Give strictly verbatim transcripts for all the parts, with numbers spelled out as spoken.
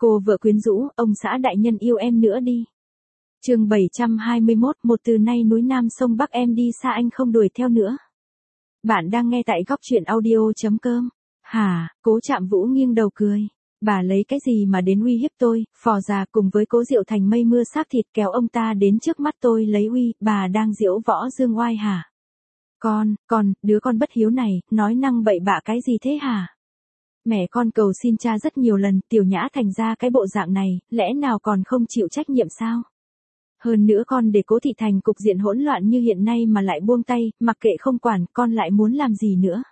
Cô vợ quyến rũ, ông xã đại nhân yêu em nữa đi. Chương bảy trăm hai mươi mốt, một từ nay núi Nam sông Bắc em đi xa anh không đuổi theo nữa. Bạn đang nghe tại góc truyện audio chấm com. Hả, Cố Trạm Vũ nghiêng đầu cười. Bà lấy cái gì mà đến uy hiếp tôi, phò già cùng với Cố Diệu Thành mây mưa xác thịt kéo ông ta đến trước mắt tôi lấy uy, bà đang diễu võ dương oai hả? Con, con, đứa con bất hiếu này, nói năng bậy bạ cái gì thế hả? Mẹ con cầu xin cha rất nhiều lần, Tiểu Nhã thành ra cái bộ dạng này, lẽ nào còn không chịu trách nhiệm sao? Hơn nữa con để Cố Thị Thành cục diện hỗn loạn như hiện nay mà lại buông tay, mặc kệ không quản, con lại muốn làm gì nữa?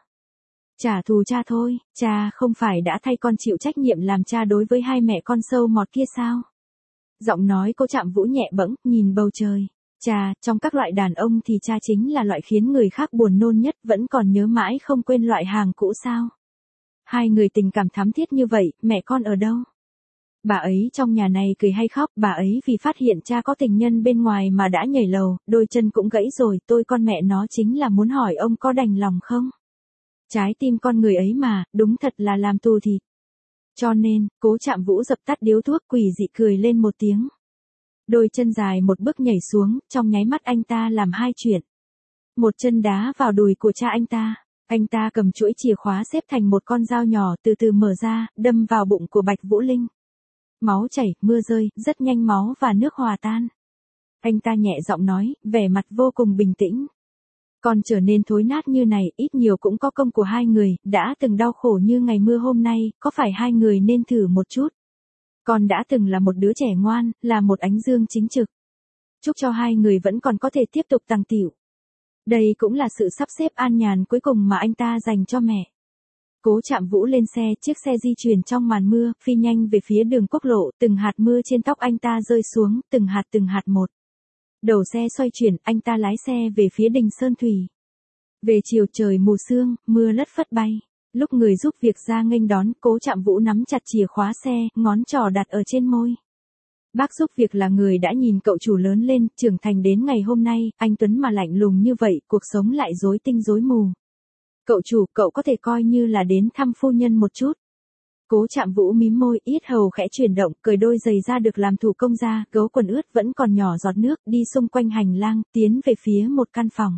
Trả thù cha thôi, cha không phải đã thay con chịu trách nhiệm làm cha đối với hai mẹ con sâu mọt kia sao? Giọng nói Cố Trạm Vũ nhẹ bẫng, nhìn bầu trời. Cha, trong các loại đàn ông thì cha chính là loại khiến người khác buồn nôn nhất, vẫn còn nhớ mãi không quên loại hàng cũ sao? Hai người tình cảm thắm thiết như vậy, mẹ con ở đâu? Bà ấy trong nhà này cười hay khóc, bà ấy vì phát hiện cha có tình nhân bên ngoài mà đã nhảy lầu, đôi chân cũng gãy rồi, tôi con mẹ nó chính là muốn hỏi ông có đành lòng không? Trái tim con người ấy mà, đúng thật là làm tù thịt. Cho nên, Cố Trạm Vũ dập tắt điếu thuốc quỷ dị cười lên một tiếng. Đôi chân dài một bước nhảy xuống, trong nháy mắt anh ta làm hai chuyện. Một chân đá vào đùi của cha anh ta. Anh ta cầm chuỗi chìa khóa xếp thành một con dao nhỏ từ từ mở ra, đâm vào bụng của Bạch Vũ Linh. Máu chảy, mưa rơi, rất nhanh máu và nước hòa tan. Anh ta nhẹ giọng nói, vẻ mặt vô cùng bình tĩnh. Con trở nên thối nát như này, ít nhiều cũng có công của hai người, đã từng đau khổ như ngày mưa hôm nay, có phải hai người nên thử một chút? Con đã từng là một đứa trẻ ngoan, là một ánh dương chính trực. Chúc cho hai người vẫn còn có thể tiếp tục tàng tiểu. Đây cũng là sự sắp xếp an nhàn cuối cùng mà anh ta dành cho mẹ. Cố Trạm Vũ lên xe, chiếc xe di chuyển trong màn mưa, phi nhanh về phía đường quốc lộ, từng hạt mưa trên tóc anh ta rơi xuống, từng hạt từng hạt một. Đầu xe xoay chuyển, anh ta lái xe về phía Đình Sơn Thủy. Về chiều trời mù sương, mưa lất phất bay. Lúc người giúp việc ra nghênh đón, Cố Trạm Vũ nắm chặt chìa khóa xe, ngón trỏ đặt ở trên môi. Bác giúp việc là người đã nhìn cậu chủ lớn lên, trưởng thành đến ngày hôm nay, anh Tuấn mà lạnh lùng như vậy, cuộc sống lại rối tinh rối mù. Cậu chủ, cậu có thể coi như là đến thăm phu nhân một chút. Cố Trạm Vũ mím môi, yết hầu khẽ chuyển động, cởi đôi giày da được làm thủ công ra, gấu quần ướt vẫn còn nhỏ giọt nước, đi xung quanh hành lang, tiến về phía một căn phòng.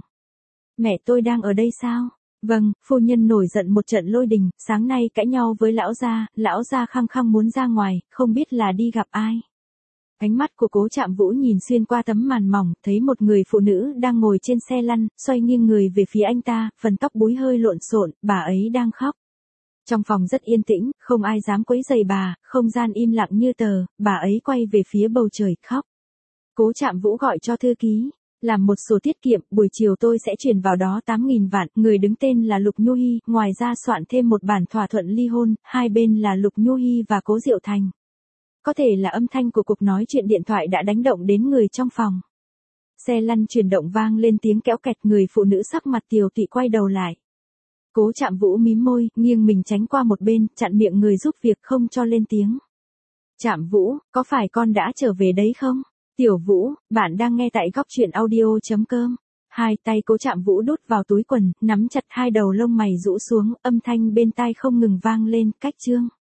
Mẹ tôi đang ở đây sao? Vâng, phu nhân nổi giận một trận lôi đình, sáng nay cãi nhau với lão gia, lão gia khăng khăng muốn ra ngoài, không biết là đi gặp ai. Ánh mắt của Cố Trạm Vũ nhìn xuyên qua tấm màn mỏng, thấy một người phụ nữ đang ngồi trên xe lăn, xoay nghiêng người về phía anh ta, phần tóc búi hơi lộn xộn, bà ấy đang khóc. Trong phòng rất yên tĩnh, không ai dám quấy rầy bà, không gian im lặng như tờ, bà ấy quay về phía bầu trời, khóc. Cố Trạm Vũ gọi cho thư ký, làm một sổ tiết kiệm, buổi chiều tôi sẽ chuyển vào đó tám nghìn vạn, người đứng tên là Lục Nhu Hi, ngoài ra soạn thêm một bản thỏa thuận ly hôn, hai bên là Lục Nhu Hi và Cố Diệu Thành. Có thể là âm thanh của cuộc nói chuyện điện thoại đã đánh động đến người trong phòng. Xe lăn chuyển động vang lên tiếng kéo kẹt, người phụ nữ sắc mặt tiều tụy quay đầu lại. Cố Trạm Vũ mím môi, nghiêng mình tránh qua một bên, chặn miệng người giúp việc không cho lên tiếng. Trạm Vũ, có phải con đã trở về đấy không? Tiểu Vũ, bạn đang nghe tại góc truyện audio chấm com. Hai tay Cố Trạm Vũ đút vào túi quần, nắm chặt hai đầu lông mày rũ xuống, âm thanh bên tai không ngừng vang lên, cách chương.